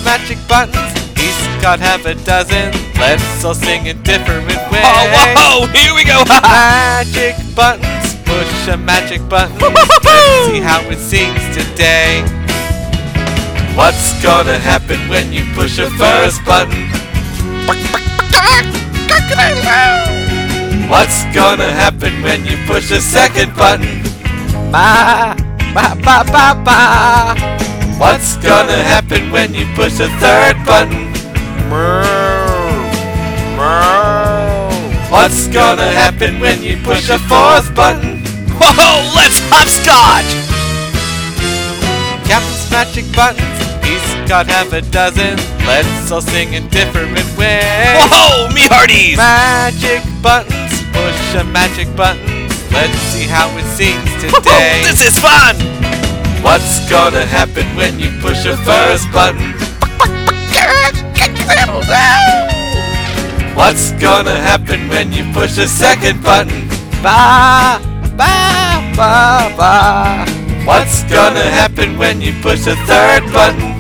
magic buttons. He's got half a dozen. Let's all sing in different ways. Oh, whoa, here we go. Magic buttons, push a magic button. Let's see how it sings today. What's gonna happen when you push a first button? What's gonna happen when you push a second button? Ba, ba, ba, ba, ba. What's gonna happen when you push a third button? What's gonna happen when you push a fourth button? Whoa, let's hopscotch! Captain's magic buttons, he's got half a dozen. Let's all sing in different ways. Whoa, me hearties! Magic buttons, push a magic button. Let's see how it sings today. This is fun! What's gonna happen when you push a first button? What's gonna happen when you push a second button? Ba, ba, ba, ba. What's gonna happen when you push a third button?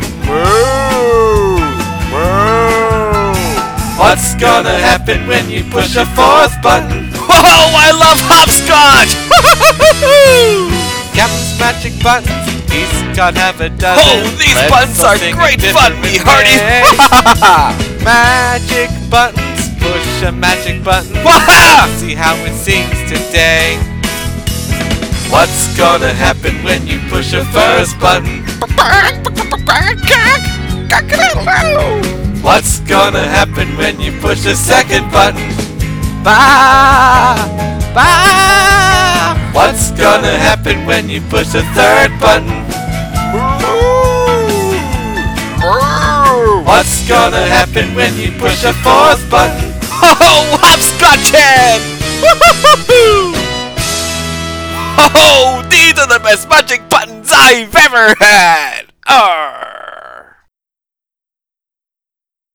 What's gonna happen when you push a fourth button? Whoa, I love hopscotch! Captain's magic buttons, he's got half a dozen. Oh, these Let's buttons all are sing great in fun, different me hearties! ways. Magic buttons, push a magic button. Waha! See how it sings today. What's gonna happen when you push a first button? What's gonna happen when you push a second button? Ba, ba. What's gonna happen when you push a third button? What's gonna happen when you push a fourth button? Oh, hopscotchin'! Oh, these are the best magic buttons I've ever had!